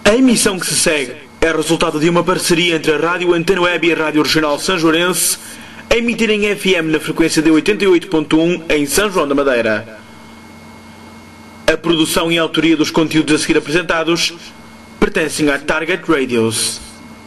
A emissão que se segue é resultado de uma parceria entre a Rádio Antena Web e a Rádio Regional Sanjoarense, a emitir em FM na frequência de 88.1 em São João da Madeira. A produção e a autoria dos conteúdos a seguir apresentados pertencem à Target Radios.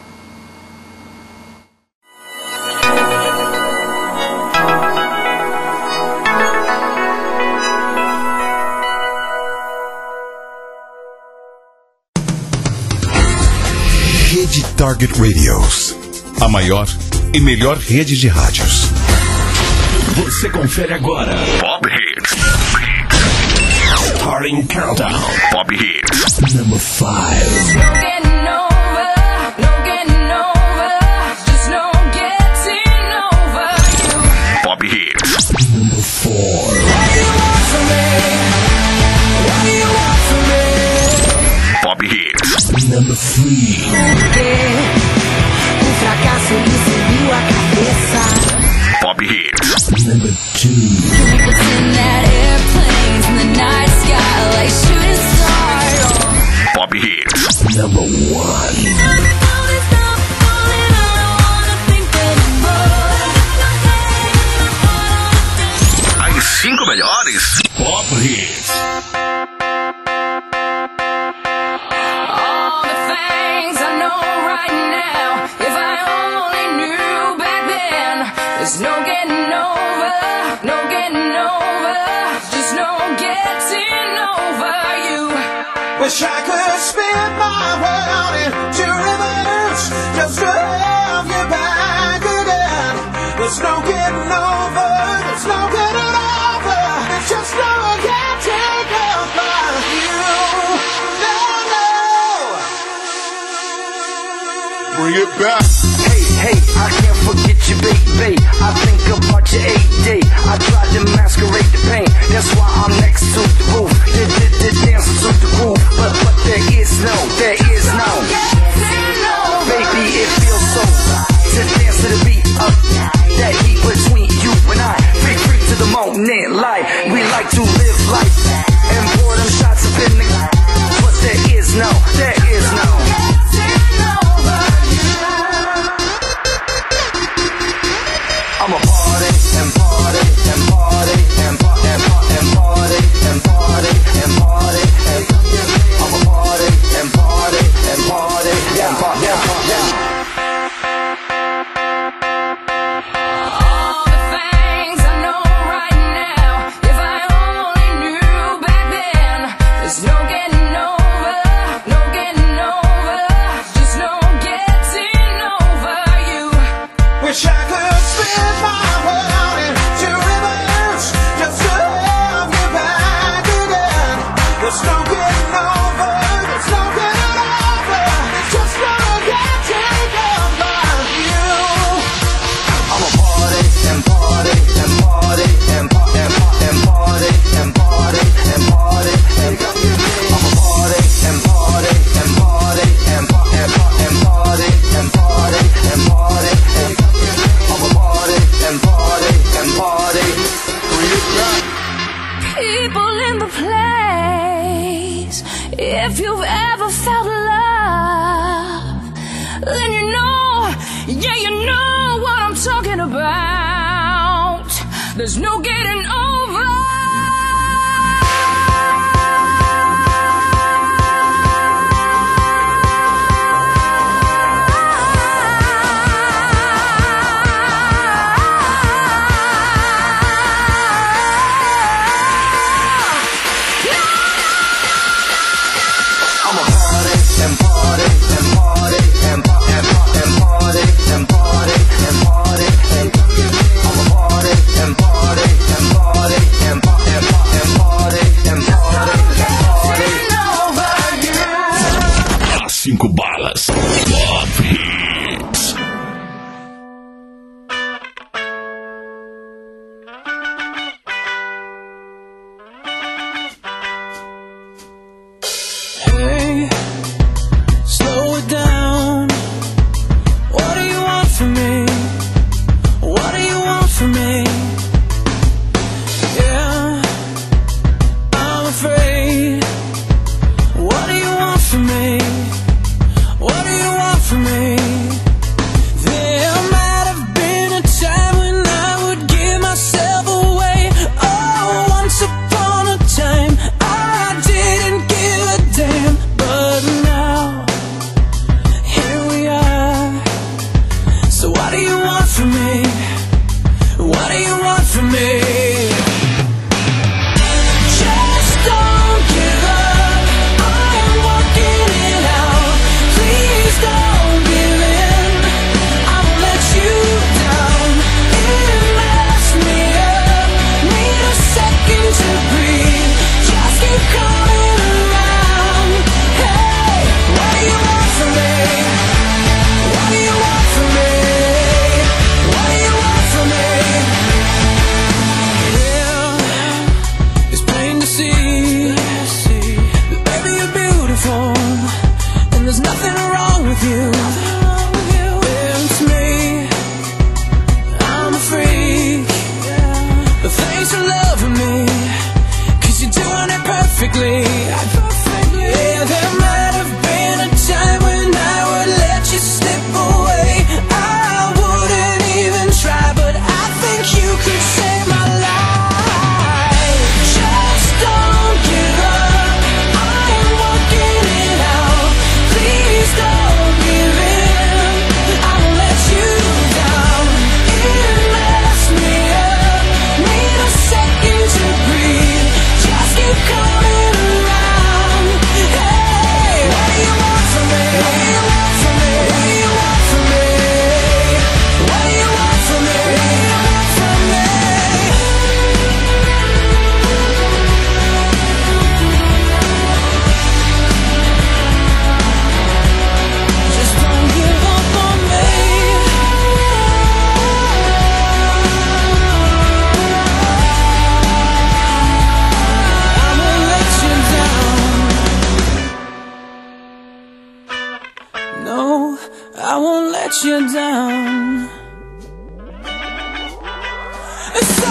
Rede Target Radios, a maior e melhor rede de rádios. Você confere agora Pop Hits. Starting Countdown. Pop Hits. Number 5. Pop Hits. Number 4. Pop Hits. Number 3. Um fracasso me subiu a cabeça. Pop Hits. Number 2. Pop Hits. Number 1. As 5 melhores Pop Hits. There's no getting over, no getting over, just no getting over you. Wish I could spin my world into reverse, just to have you back again. There's no getting over, there's no getting over, there's just no getting over you. No. Bring it back. Hey, I can't forget you, baby. I think about your 8-day. I tried to masquerade the pain. That's why I'm next to the roof. Dance to the groove. But there is no. Baby, it feels so to dance to the beat of that heat between you and I. Free to the moment, life. We like to live life and pour them shots up in the. But there is no. I'm a party and party and party and party and party and party and party and I'm a party and party and party and party and party. All the things I know right now, if I only knew back then. There's no getting over, no getting over, just no getting over you. Wish I could spin my world into reverse, just to have you back again. There's no getting over, there's no getting over, there's just no getting over you. I'm a party and party and party and party and party and party and party and I'm a party and party and party and party and party and party and party and I'm a party and party and party. People in the place, if you've ever felt love, then you know, yeah, you know what I'm talking about. There's no getting over. I'm a party and party and party and party and party and party and party and I'm a party and party and party and party and party and party and party. 5 balas Pop Hits. Hey, slow it down. What do you want from me? What do you want from me? Yeah, I'm afraid. What do you want from me? let you down. So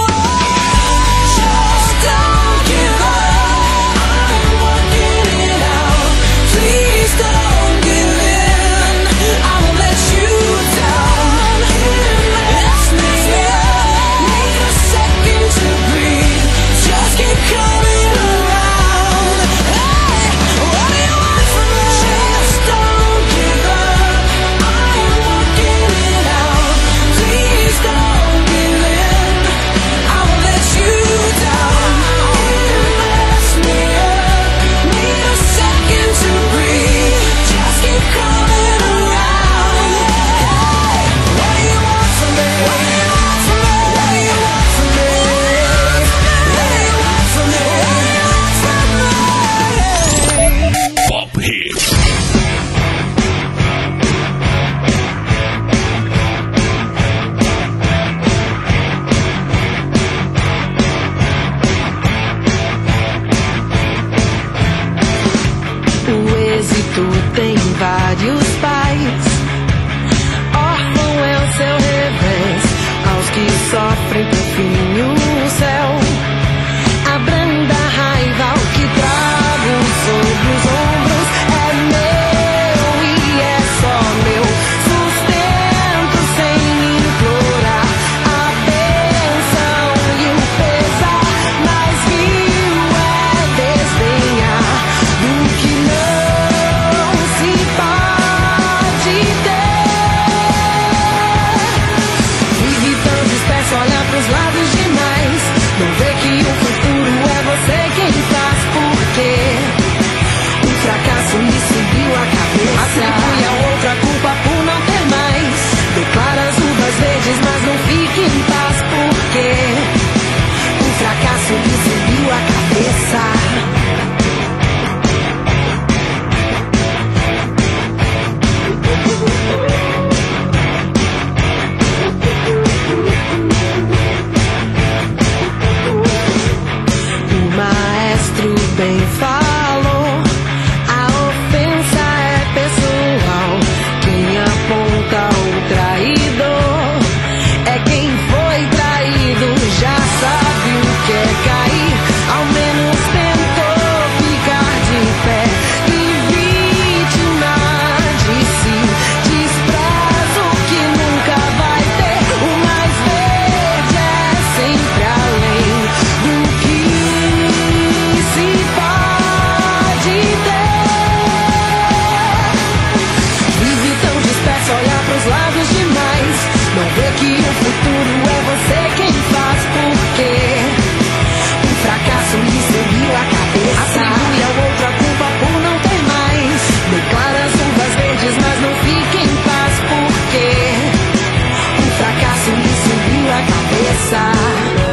just don't give up. I'm working it out. Please don't give in. I won't let you down. Let's make it up. Need a second to breathe. Just keep coming around. Hey, what do you want from me? Just don't give up. I'm working it out. Please don't give in. I won't let you down. Mess me up. Need a second to breathe. Just keep coming around. Hey, what do you want from me? What do you want from me? What do you want from me? What do you want from me? Pop Hits. O êxito tem vários pais. Órfão é o seu revés. Aos que sofrem por fim o céu. Abranda a raiva ao que trago sobre os ombros. É meu e é só meu. Sustento sem implorar a bênção e o pesar. Mas viu é desdenhar do que não se pode ter. Vive tão disperso, olha pros lados demais. Não vê que o futuro é você quem faz. Porque o fracasso lhe subiu a cabeça. Atribui a outra culpa por não ter mais. Declara as uvas verdes, mas não fique em paz. Porque o fracasso lhe subiu a cabeça. O maestro bem falou, a ofensa é pessoal. Quem aponta o traidor é quem foi traído. Já sabe o que é cair, ao menos tentou ficar de pé. E vítima de si, despreza o que nunca vai ter. O mais verde é sempre além do que se pode ter. Vive tão disperso, olha pros lados demais. Não vê que o futuro é você quem faz. Porque o fracasso lhe subiu a cabeça. Atribui a outra culpa por não ter mais. Declara as uvas verdes, mas não fique em paz. Porque o fracasso lhe subiu a cabeça.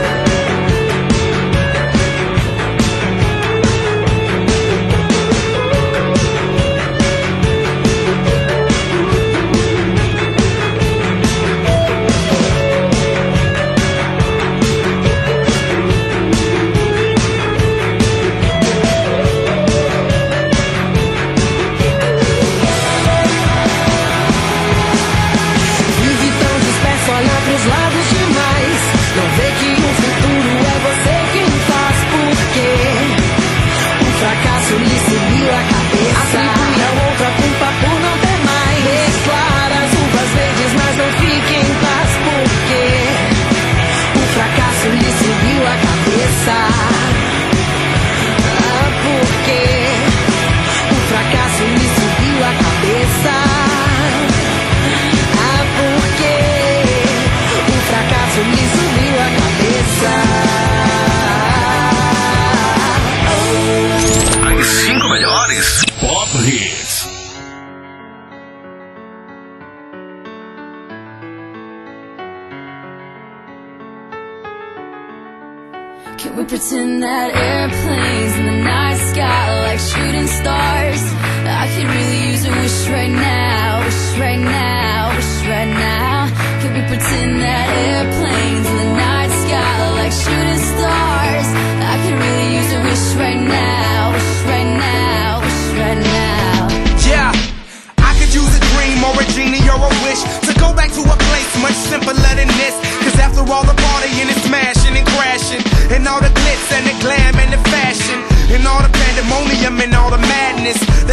Vive tão disperso, olha pros lados demais. Não vê que o futuro é você quem faz. Porque o fracasso lhe subiu a cabeça. Atribui a outra culpa por não ter mais. Declara as uvas verdes, mas não fique em paz. Porque o fracasso lhe subiu a cabeça. Porque o fracasso lhe subiu a cabeça. Porque o fracasso lhe subiu a cabeça. As 5 melhores Pop Hits. Can we pretend that airplanes in the night sky are like shooting stars? I could really use a wish right now, wish right now, wish right now. Can we pretend that airplanes in the night sky are like shooting stars? I could really use a wish right now, wish right now, wish right now. Yeah, I could use a dream or a genie or a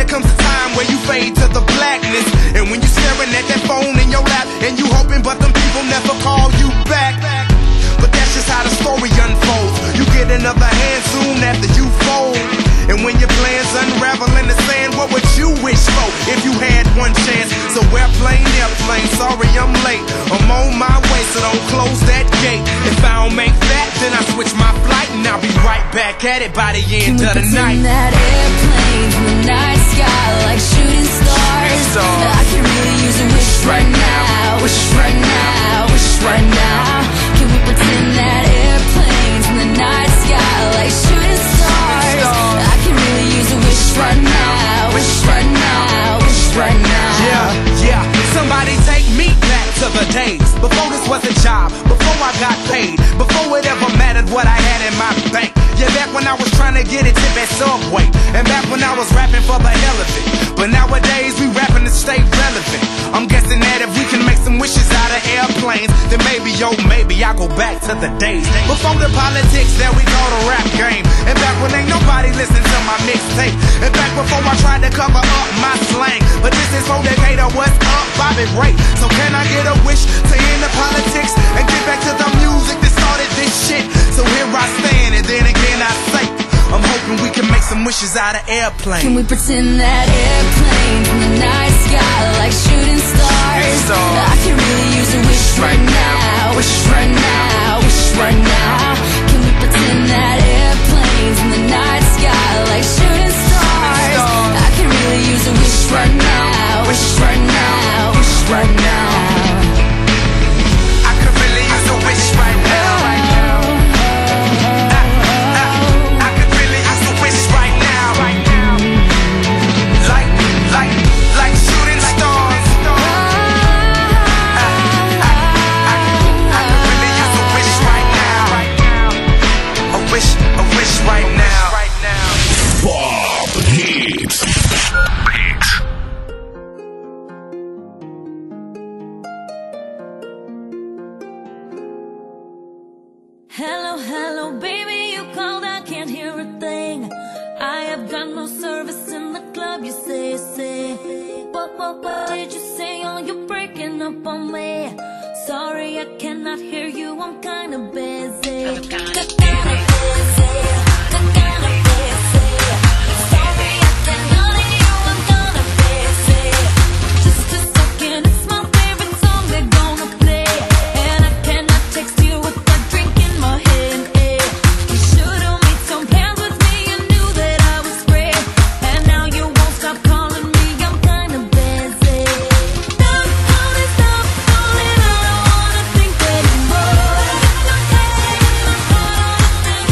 there comes a time where you fade to the blackness. And when you're staring at that phone in your lap, and you hoping but them people never call you back. But that's just how the story unfolds. You get another hand soon after you fold. And when your plans unravel in the sand, what would you wish for if you had one chance? So airplane, sorry I'm late. I'm on my way, so don't close that gate. If I don't make that, then I switch my flight, and I'll be right back at it by the end of the night. That airplane from the night sky like shooting stars. I can really use a wish right now, wish right now, wish right now. Can we pretend that airplane from the night sky like shooting stars? I can really use a wish right now, wish right now, wish right now. Yeah, somebody take me back to the days before this was a job, before I got paid, before it ever mattered what I had in my bank. Yeah, back when I was trying to get a tip at Subway, and back when I was rapping for the hell of it. But nowadays we rapping to stay relevant. I'm guessing that if we can make some wishes out of airplanes, then maybe, oh maybe I'll go back to the days before the politics that we call the rap game. And back when ain't nobody listened to my mixtape. And back before I tried to cover up my slang. But this is for Decatur, what's up, Bobby Ray. So can I get a wish to end the politics and get back to the music that started this shit? So here I stand, and then again I say, I'm hoping we can make some wishes out of airplanes. Can we pretend that airplane from the night sky like shooting stars? I can really use a wish right now, wish right now, wish right now. Can we pretend that airplane from the night sky like shooting stars? I can really use a wish right now, wish right now, wish right now. I could really use a wish right now. Like shooting stars. I could really use a wish right now. A wish right now. Pop Hits. Hello, hello, baby, you called, I can't hear a thing. I have got no service in the club, you say. What did you say? Oh, you're breaking up on me. Sorry, I cannot hear you, I'm kinda busy. Sorry, I cannot hear you, I'm kinda busy. Just a second, it's my favorite song they're gonna play. And I cannot text you with that drink in my hand. You should've made some plans with me, you knew that I was free. And now you won't stop calling me, I'm kinda busy. Stop calling, I don't wanna think anymore. Stop calling,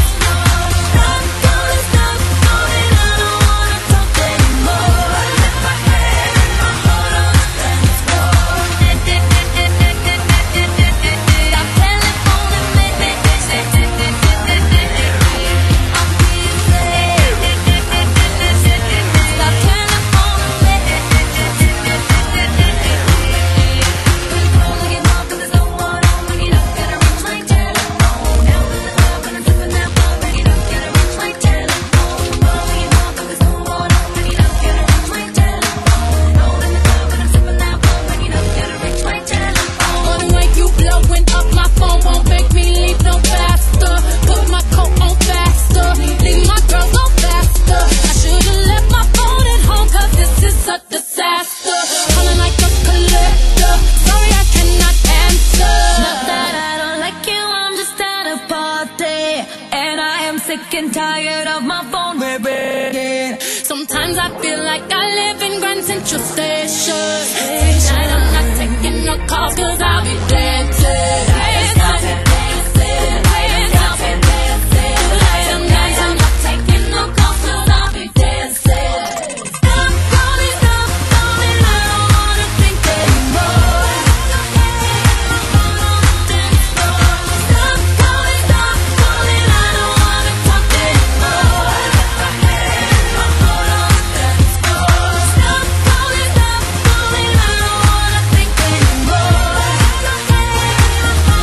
I don't wanna talk anymore. Let my head and my heart on the dance floor. Stop telephoning me. I'm gonna wake you blowing up, my phone won't make me leave no faster. Put my coat on faster, leave my girl go faster. I should've left my phone at home, cause this is a disaster. Calling like a collector, sorry I cannot answer. Not that I don't like you, I'm just at a party. And I am sick and tired of my phone ringing. Sometimes I feel like I live in Grand Central Station. Tonight I'm not taking no calls, cause I'll be dancing. Tonight I'm not taking no calls, cause I'll be dancing. Stop calling, I don't wanna think anymore. Stop calling, I don't wanna talk anymore. Let my head and my heart on the dance floor. Stop calling, I don't wanna think anymore.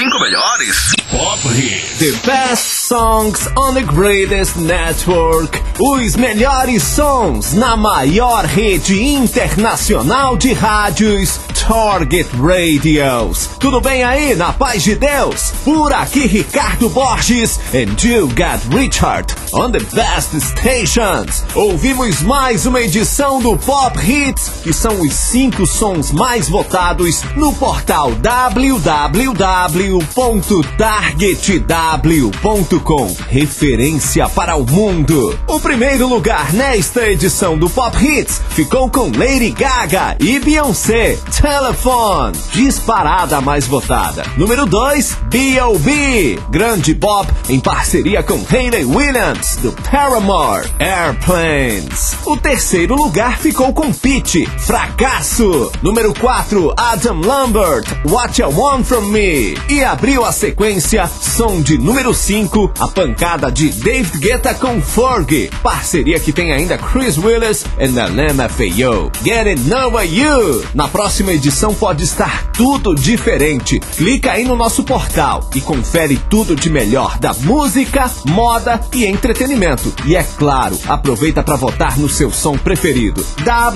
5 melhores. Pop Hits. The best songs on the greatest network. Os melhores sons na maior rede internacional de rádios, Target Radios. Tudo bem aí, na paz de Deus? Por aqui Ricardo Borges and you got Richard on the best stations. Ouvimos mais uma edição do Pop Hits, que são os 5 sons mais votados no portal www.targetw.com. Referência para o mundo. O primeiro lugar nesta edição do Pop Hits ficou com Lady Gaga e Beyoncé, Telephone, disparada mais votada. Número 2, B.O.B., Grande Bob em parceria com Hayley Williams, do Paramore, Airplanes. O terceiro lugar ficou com Pitty, Fracasso. Número 4, Adam Lambert, What You Want From Me. E abriu a sequência, som de número 5, a pancada de David Guetta com Fergie, parceria que tem ainda Chris Willis e LMFAO, Getting Over You. Na próxima edição pode estar tudo diferente. Clica aí no nosso portal e confere tudo de melhor da música, moda e entretenimento. E é claro, aproveita para votar no seu som preferido.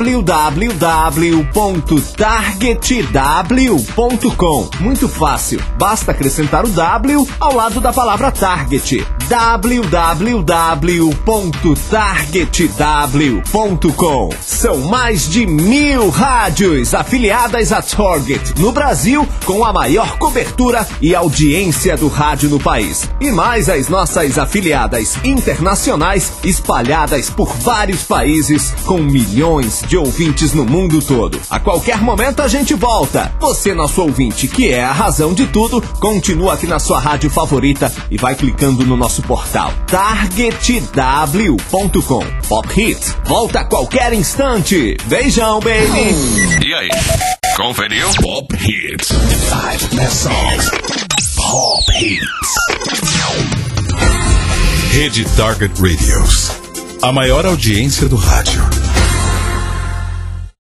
www.targetw.com. Muito fácil, basta acrescentar o W ao lado da palavra Target. www.targetw.com. São mais de 1000 rádios afiliadas a Target no Brasil, com a maior cobertura e audiência do rádio no país. E mais as nossas afiliadas internacionais espalhadas por vários países, com milhões de ouvintes no mundo todo. A qualquer momento a gente volta. Você, nosso ouvinte, que é a razão de tudo, continua aqui na sua rádio favorita e vai clicando no nosso portal targetw.com. Pop Hits volta a qualquer instante. Beijão, baby! E aí? Conferiu? Pop Hits. 5 best songs. Pop Hits. Rede Target Radios. A maior audiência do rádio.